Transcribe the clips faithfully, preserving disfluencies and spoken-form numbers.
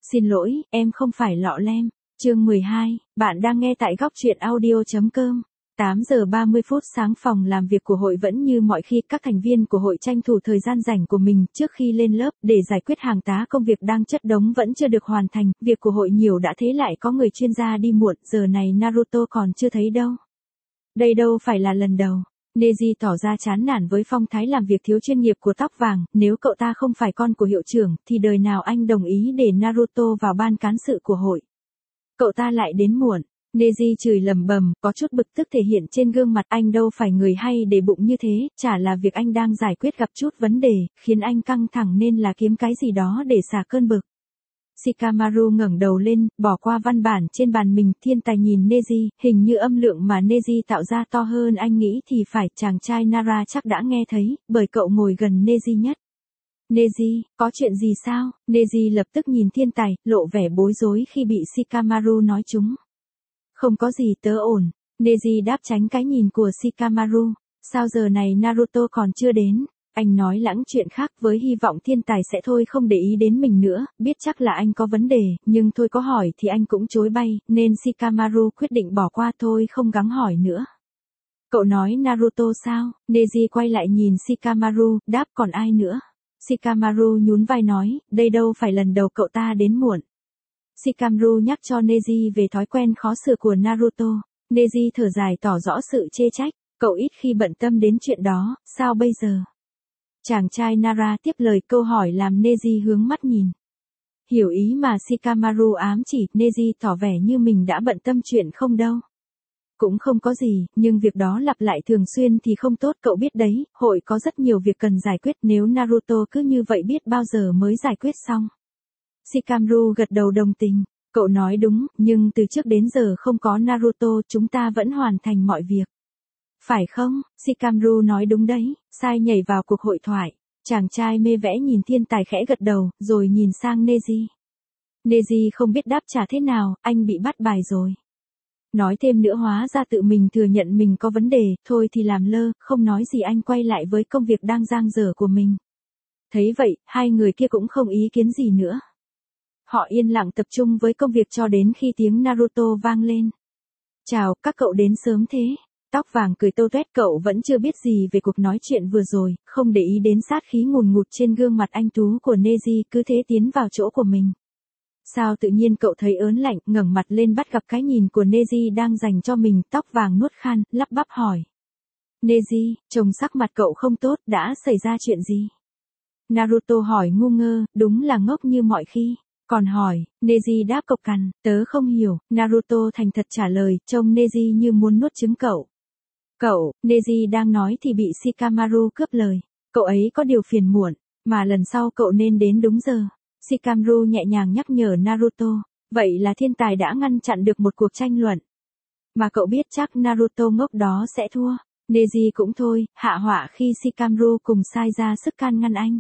Xin lỗi, em không phải lọ lem. Chương mười hai, bạn đang nghe tại góc truyện audio.com. tám giờ ba mươi phút sáng, phòng làm việc của hội vẫn như mọi khi, các thành viên của hội tranh thủ thời gian rảnh của mình trước khi lên lớp để giải quyết hàng tá công việc đang chất đống vẫn chưa được hoàn thành. Việc của hội nhiều đã thế lại có người chuyên gia đi muộn, giờ này Naruto còn chưa thấy đâu. Đây đâu phải là lần đầu. Neji tỏ ra chán nản với phong thái làm việc thiếu chuyên nghiệp của tóc vàng, nếu cậu ta không phải con của hiệu trưởng, thì đời nào anh đồng ý để Naruto vào ban cán sự của hội. Cậu ta lại đến muộn. Neji chửi lầm bầm, có chút bực tức thể hiện trên gương mặt. Anh đâu phải người hay để bụng như thế, chả là việc anh đang giải quyết gặp chút vấn đề, khiến anh căng thẳng nên là kiếm cái gì đó để xả cơn bực. Shikamaru ngẩng đầu lên, bỏ qua văn bản trên bàn mình, thiên tài nhìn Neji, hình như âm lượng mà Neji tạo ra to hơn anh nghĩ thì phải, chàng trai Nara chắc đã nghe thấy, bởi cậu ngồi gần Neji nhất. Neji, có chuyện gì sao? Neji lập tức nhìn thiên tài, lộ vẻ bối rối khi bị Shikamaru nói trúng. Không có gì, tớ ổn. Neji đáp tránh cái nhìn của Shikamaru. Sao giờ này Naruto còn chưa đến? Anh nói lãng chuyện khác với hy vọng thiên tài sẽ thôi không để ý đến mình nữa, biết chắc là anh có vấn đề, nhưng thôi có hỏi thì anh cũng chối bay, nên Shikamaru quyết định bỏ qua thôi không gắng hỏi nữa. Cậu nói Naruto sao? Neji quay lại nhìn Shikamaru, đáp còn ai nữa? Shikamaru nhún vai nói, đây đâu phải lần đầu cậu ta đến muộn. Shikamaru nhắc cho Neji về thói quen khó sửa của Naruto. Neji thở dài tỏ rõ sự chê trách, cậu ít khi bận tâm đến chuyện đó, sao bây giờ? Chàng trai Nara tiếp lời, câu hỏi làm Neji hướng mắt nhìn. Hiểu ý mà Shikamaru ám chỉ, Neji tỏ vẻ như mình đã bận tâm chuyện không đâu. Cũng không có gì, nhưng việc đó lặp lại thường xuyên thì không tốt, cậu biết đấy, hội có rất nhiều việc cần giải quyết, nếu Naruto cứ như vậy biết bao giờ mới giải quyết xong. Shikamaru gật đầu đồng tình, cậu nói đúng, nhưng từ trước đến giờ không có Naruto chúng ta vẫn hoàn thành mọi việc. Phải không? Shikamaru nói đúng đấy. Sai nhảy vào cuộc hội thoại. Chàng trai mê vẽ nhìn thiên tài khẽ gật đầu, rồi nhìn sang Neji. Neji không biết đáp trả thế nào, anh bị bắt bài rồi. Nói thêm nữa hóa ra tự mình thừa nhận mình có vấn đề, thôi thì làm lơ, không nói gì, anh quay lại với công việc đang dang dở của mình. Thấy vậy, hai người kia cũng không ý kiến gì nữa. Họ yên lặng tập trung với công việc cho đến khi tiếng Naruto vang lên. Chào, các cậu đến sớm thế. Tóc vàng cười tâu tuét, cậu vẫn chưa biết gì về cuộc nói chuyện vừa rồi, không để ý đến sát khí ngùn ngụt trên gương mặt anh tú của Neji, cứ thế tiến vào chỗ của mình. Sao tự nhiên cậu thấy ớn lạnh, ngẩng mặt lên bắt gặp cái nhìn của Neji đang dành cho mình, tóc vàng nuốt khan, lắp bắp hỏi. Neji, trông sắc mặt cậu không tốt, đã xảy ra chuyện gì? Naruto hỏi ngu ngơ, đúng là ngốc như mọi khi. Còn hỏi, Neji đáp cộc cằn, tớ không hiểu, Naruto thành thật trả lời, trông Neji như muốn nuốt trứng cậu. Cậu, Neji đang nói thì bị Shikamaru cướp lời. Cậu ấy có điều phiền muộn, mà lần sau cậu nên đến đúng giờ. Shikamaru nhẹ nhàng nhắc nhở Naruto, vậy là thiên tài đã ngăn chặn được một cuộc tranh luận. Mà cậu biết chắc Naruto ngốc đó sẽ thua. Neji cũng thôi, hạ họa khi Shikamaru cùng sai ra sức can ngăn anh.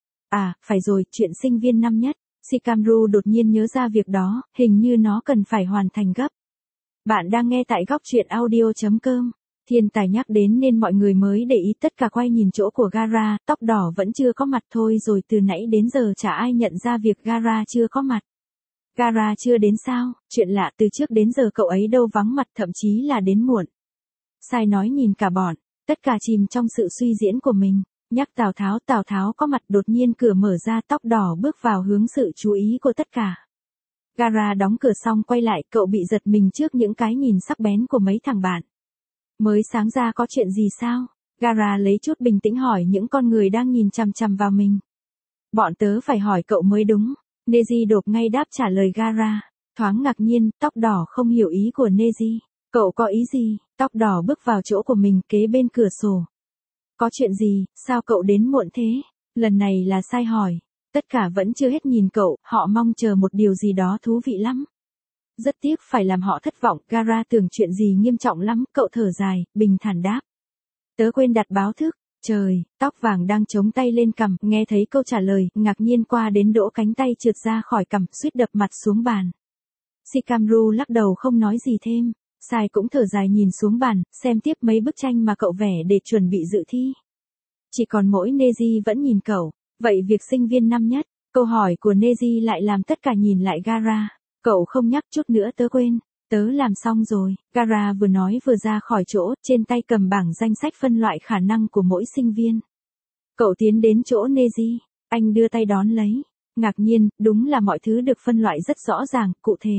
À, phải rồi, chuyện sinh viên năm nhất. Shikamaru đột nhiên nhớ ra việc đó, hình như nó cần phải hoàn thành gấp. Bạn đang nghe tại góc truyện audio.com. Thiên tài nhắc đến nên mọi người mới để ý, tất cả quay nhìn chỗ của Gaara, tóc đỏ vẫn chưa có mặt thôi rồi từ nãy đến giờ chả ai nhận ra việc Gaara chưa có mặt. Gaara chưa đến sao? Chuyện lạ, từ trước đến giờ cậu ấy đâu vắng mặt, thậm chí là đến muộn. Sai nói nhìn cả bọn, tất cả chìm trong sự suy diễn của mình. Nhắc Tào Tháo, Tào Tháo có mặt, đột nhiên cửa mở ra, tóc đỏ bước vào hướng sự chú ý của tất cả. Gaara đóng cửa xong quay lại, cậu bị giật mình trước những cái nhìn sắc bén của mấy thằng bạn. Mới sáng ra có chuyện gì sao? Gaara lấy chút bình tĩnh hỏi những con người đang nhìn chằm chằm vào mình. Bọn tớ phải hỏi cậu mới đúng. Neji đột ngay đáp trả lời Gaara. Thoáng ngạc nhiên, tóc đỏ không hiểu ý của Neji. Cậu có ý gì? Tóc đỏ bước vào chỗ của mình kế bên cửa sổ. Có chuyện gì, sao cậu đến muộn thế? Lần này là Sai hỏi. Tất cả vẫn chưa hết nhìn cậu, họ mong chờ một điều gì đó thú vị lắm. Rất tiếc phải làm họ thất vọng, Gaara tưởng chuyện gì nghiêm trọng lắm, cậu thở dài, bình thản đáp. Tớ quên đặt báo thức. Trời, tóc vàng đang chống tay lên cằm, nghe thấy câu trả lời, ngạc nhiên qua đến đỗ cánh tay trượt ra khỏi cằm, suýt đập mặt xuống bàn. Shikamaru lắc đầu không nói gì thêm. Sai cũng thở dài nhìn xuống bàn, xem tiếp mấy bức tranh mà cậu vẽ để chuẩn bị dự thi. Chỉ còn mỗi Neji vẫn nhìn cậu, vậy việc sinh viên năm nhất, Câu hỏi của Neji lại làm tất cả nhìn lại Gara. Cậu không nhắc chút nữa tớ quên. Tớ làm xong rồi. Gara vừa nói vừa ra khỏi chỗ, trên tay cầm bảng danh sách phân loại khả năng của mỗi sinh viên. Cậu tiến đến chỗ Neji. Anh đưa tay đón lấy. Ngạc nhiên, đúng là mọi thứ được phân loại rất rõ ràng, cụ thể.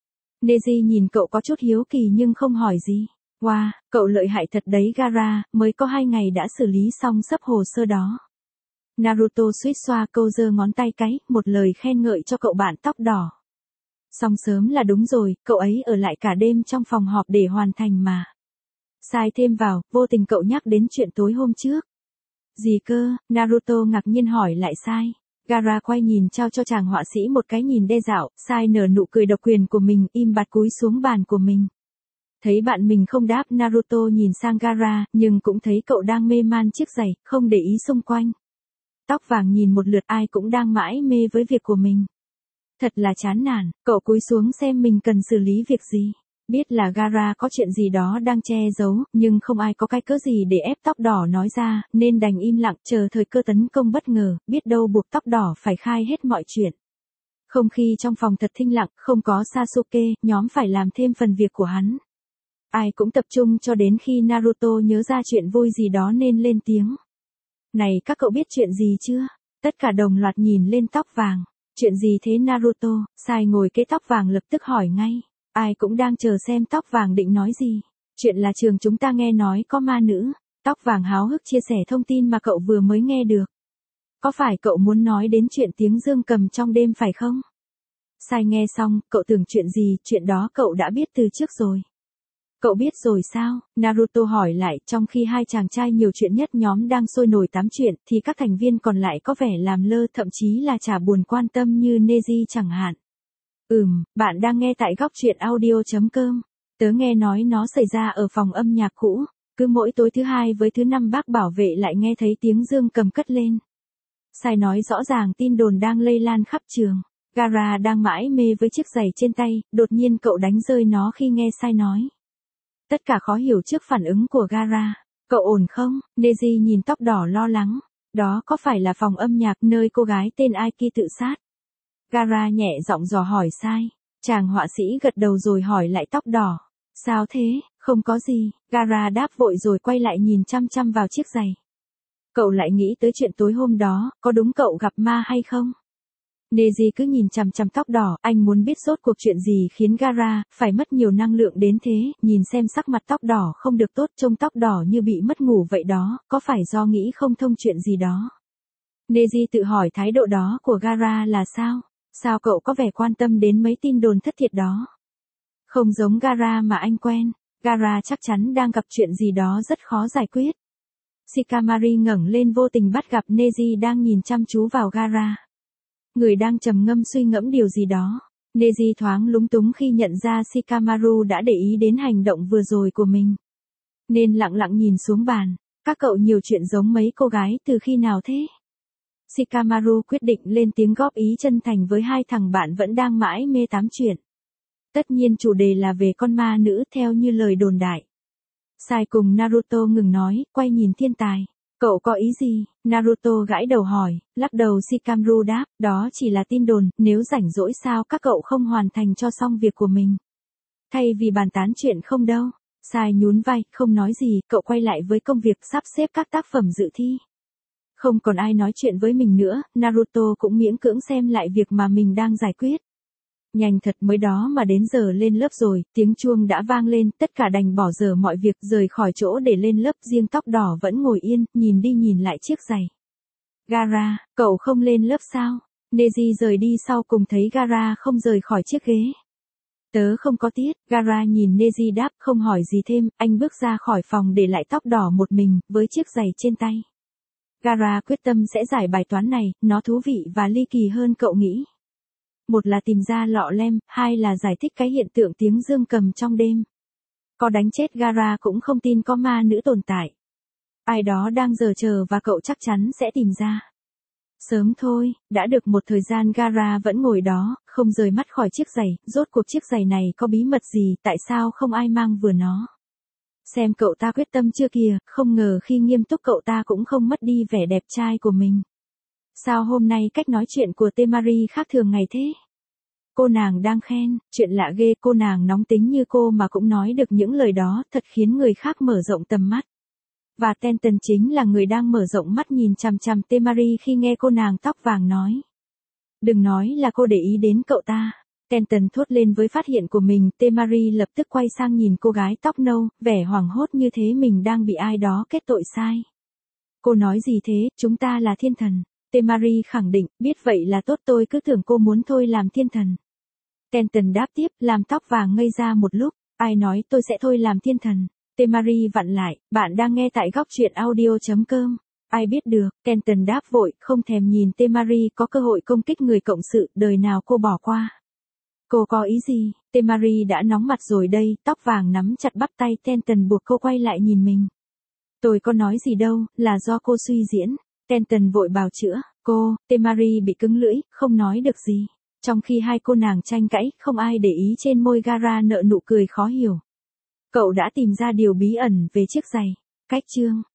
Neji nhìn cậu có chút hiếu kỳ nhưng không hỏi gì. Wow, cậu lợi hại thật đấy Gara, mới có hai ngày đã xử lý xong sấp hồ sơ đó. Naruto suýt xoa câu giơ ngón tay cái, một lời khen ngợi cho cậu bạn tóc đỏ. Xong sớm là đúng rồi, cậu ấy ở lại cả đêm trong phòng họp để hoàn thành mà. Sai thêm vào, vô tình cậu nhắc đến chuyện tối hôm trước. Gì cơ, Naruto ngạc nhiên hỏi lại Sai. Gara quay nhìn trao cho chàng họa sĩ một cái nhìn đe dạo, Sai nở nụ cười độc quyền của mình, im bặt cúi xuống bàn của mình. Thấy bạn mình không đáp, Naruto nhìn sang Gara, nhưng cũng thấy cậu đang mê man chiếc giày, không để ý xung quanh. Tóc vàng nhìn một lượt, ai cũng đang mãi mê với việc của mình. Thật là chán nản, cậu cúi xuống xem mình cần xử lý việc gì. Biết là Gara có chuyện gì đó đang che giấu, nhưng không ai có cái cớ gì để ép tóc đỏ nói ra, nên đành im lặng chờ thời cơ tấn công bất ngờ, biết đâu buộc tóc đỏ phải khai hết mọi chuyện. Không khí trong phòng thật thinh lặng, không có Sasuke, nhóm phải làm thêm phần việc của hắn. Ai cũng tập trung cho đến khi Naruto nhớ ra chuyện vui gì đó nên lên tiếng. Này các cậu biết chuyện gì chưa? Tất cả đồng loạt nhìn lên tóc vàng. Chuyện gì thế Naruto? Sai ngồi kế tóc vàng lập tức hỏi ngay. Ai cũng đang chờ xem tóc vàng định nói gì. Chuyện là trường chúng ta nghe nói có ma nữ. Tóc vàng háo hức chia sẻ thông tin mà cậu vừa mới nghe được. Có phải cậu muốn nói đến chuyện tiếng dương cầm trong đêm phải không? Sai nghe xong, cậu tưởng chuyện gì, chuyện đó cậu đã biết từ trước rồi. Cậu biết rồi sao? Naruto hỏi lại, trong khi hai chàng trai nhiều chuyện nhất nhóm đang sôi nổi tám chuyện, thì các thành viên còn lại có vẻ làm lơ thậm chí là chả buồn quan tâm như Neji chẳng hạn. Ừm, bạn đang nghe tại góc truyện audio chấm com. Tớ nghe nói nó xảy ra ở phòng âm nhạc cũ. Cứ mỗi tối thứ hai với thứ năm bác bảo vệ lại nghe thấy tiếng dương cầm cất lên. Sai nói rõ ràng tin đồn đang lây lan khắp trường. Gara đang mãi mê với chiếc giày trên tay, đột nhiên cậu đánh rơi nó khi nghe Sai nói. Tất cả khó hiểu trước phản ứng của Gara. Cậu ổn không? Neji nhìn tóc đỏ lo lắng. Đó có phải là phòng âm nhạc nơi cô gái tên Aiki tự sát? Gara nhẹ giọng dò hỏi Sai. Chàng họa sĩ gật đầu rồi hỏi lại tóc đỏ. Sao thế? Không có gì. Gara đáp vội rồi quay lại nhìn chăm chăm vào chiếc giày. Cậu lại nghĩ tới chuyện tối hôm đó, có đúng cậu gặp ma hay không? Neji cứ nhìn chằm chằm tóc đỏ, anh muốn biết rốt cuộc chuyện gì khiến Gara phải mất nhiều năng lượng đến thế, nhìn xem sắc mặt tóc đỏ không được tốt, trông tóc đỏ như bị mất ngủ vậy đó, có phải do nghĩ không thông chuyện gì đó? Neji tự hỏi thái độ đó của Gara là sao? Sao cậu có vẻ quan tâm đến mấy tin đồn thất thiệt đó? Không giống Gara mà anh quen, Gara chắc chắn đang gặp chuyện gì đó rất khó giải quyết. Shikamaru ngẩng lên vô tình bắt gặp Neji đang nhìn chăm chú vào Gara. Người đang trầm ngâm suy ngẫm điều gì đó. Neji thoáng lúng túng khi nhận ra Shikamaru đã để ý đến hành động vừa rồi của mình. Nên lặng lặng nhìn xuống bàn. Các cậu nhiều chuyện giống mấy cô gái từ khi nào thế? Shikamaru quyết định lên tiếng góp ý chân thành với hai thằng bạn vẫn đang mãi mê tám chuyện. Tất nhiên chủ đề là về con ma nữ theo như lời đồn đại. Sai cùng Naruto ngừng nói, quay nhìn thiên tài. Cậu có ý gì? Naruto gãi đầu hỏi, lắc đầu Shikamaru đáp, đó chỉ là tin đồn, nếu rảnh rỗi sao các cậu không hoàn thành cho xong việc của mình. Thay vì bàn tán chuyện không đâu. Sai nhún vai, không nói gì, cậu quay lại với công việc sắp xếp các tác phẩm dự thi. Không còn ai nói chuyện với mình nữa, Naruto cũng miễn cưỡng xem lại việc mà mình đang giải quyết. Nhanh thật mới đó mà đến giờ lên lớp rồi, tiếng chuông đã vang lên, tất cả đành bỏ dở mọi việc rời khỏi chỗ để lên lớp, riêng tóc đỏ vẫn ngồi yên, nhìn đi nhìn lại chiếc giày. Gara, cậu không lên lớp sao? Neji rời đi sau cùng thấy Gara không rời khỏi chiếc ghế. Tớ không có tiết, Gara nhìn Neji đáp không hỏi gì thêm, anh bước ra khỏi phòng để lại tóc đỏ một mình, với chiếc giày trên tay. Gara quyết tâm sẽ giải bài toán này, nó thú vị và ly kỳ hơn cậu nghĩ. Một là tìm ra lọ lem, hai là giải thích cái hiện tượng tiếng dương cầm trong đêm. Có đánh chết Gara cũng không tin có ma nữ tồn tại. Ai đó đang giở chờ và cậu chắc chắn sẽ tìm ra. Sớm thôi, đã được một thời gian Gara vẫn ngồi đó, không rời mắt khỏi chiếc giày, rốt cuộc chiếc giày này có bí mật gì, tại sao không ai mang vừa nó. Xem cậu ta quyết tâm chưa kìa, không ngờ khi nghiêm túc cậu ta cũng không mất đi vẻ đẹp trai của mình. Sao hôm nay cách nói chuyện của Temari khác thường ngày thế? Cô nàng đang khen, chuyện lạ ghê, cô nàng nóng tính như cô mà cũng nói được những lời đó, thật khiến người khác mở rộng tầm mắt. Và Tenton chính là người đang mở rộng mắt nhìn chằm chằm Temari khi nghe cô nàng tóc vàng nói. Đừng nói là cô để ý đến cậu ta. Tenton thốt lên với phát hiện của mình, Temari lập tức quay sang nhìn cô gái tóc nâu, vẻ hoảng hốt như thế mình đang bị ai đó kết tội sai. Cô nói gì thế, chúng ta là thiên thần. Temari khẳng định, biết vậy là tốt, tôi cứ tưởng cô muốn thôi làm thiên thần. Tenton đáp tiếp, làm tóc vàng ngây ra một lúc, ai nói tôi sẽ thôi làm thiên thần. Temari vặn lại, bạn đang nghe tại góc truyện audio.com. Ai biết được, Tenton đáp vội, không thèm nhìn Temari có cơ hội công kích người cộng sự, đời nào cô bỏ qua. Cô có ý gì? Temari đã nóng mặt rồi đây, tóc vàng nắm chặt bắp tay Tenton buộc cô quay lại nhìn mình. Tôi có nói gì đâu, là do cô suy diễn. Tenton vội bào chữa, cô, Temari bị cứng lưỡi, không nói được gì. Trong khi hai cô nàng tranh cãi, không ai để ý trên môi Gara nở nụ cười khó hiểu. Cậu đã tìm ra điều bí ẩn về chiếc giày. Cách chương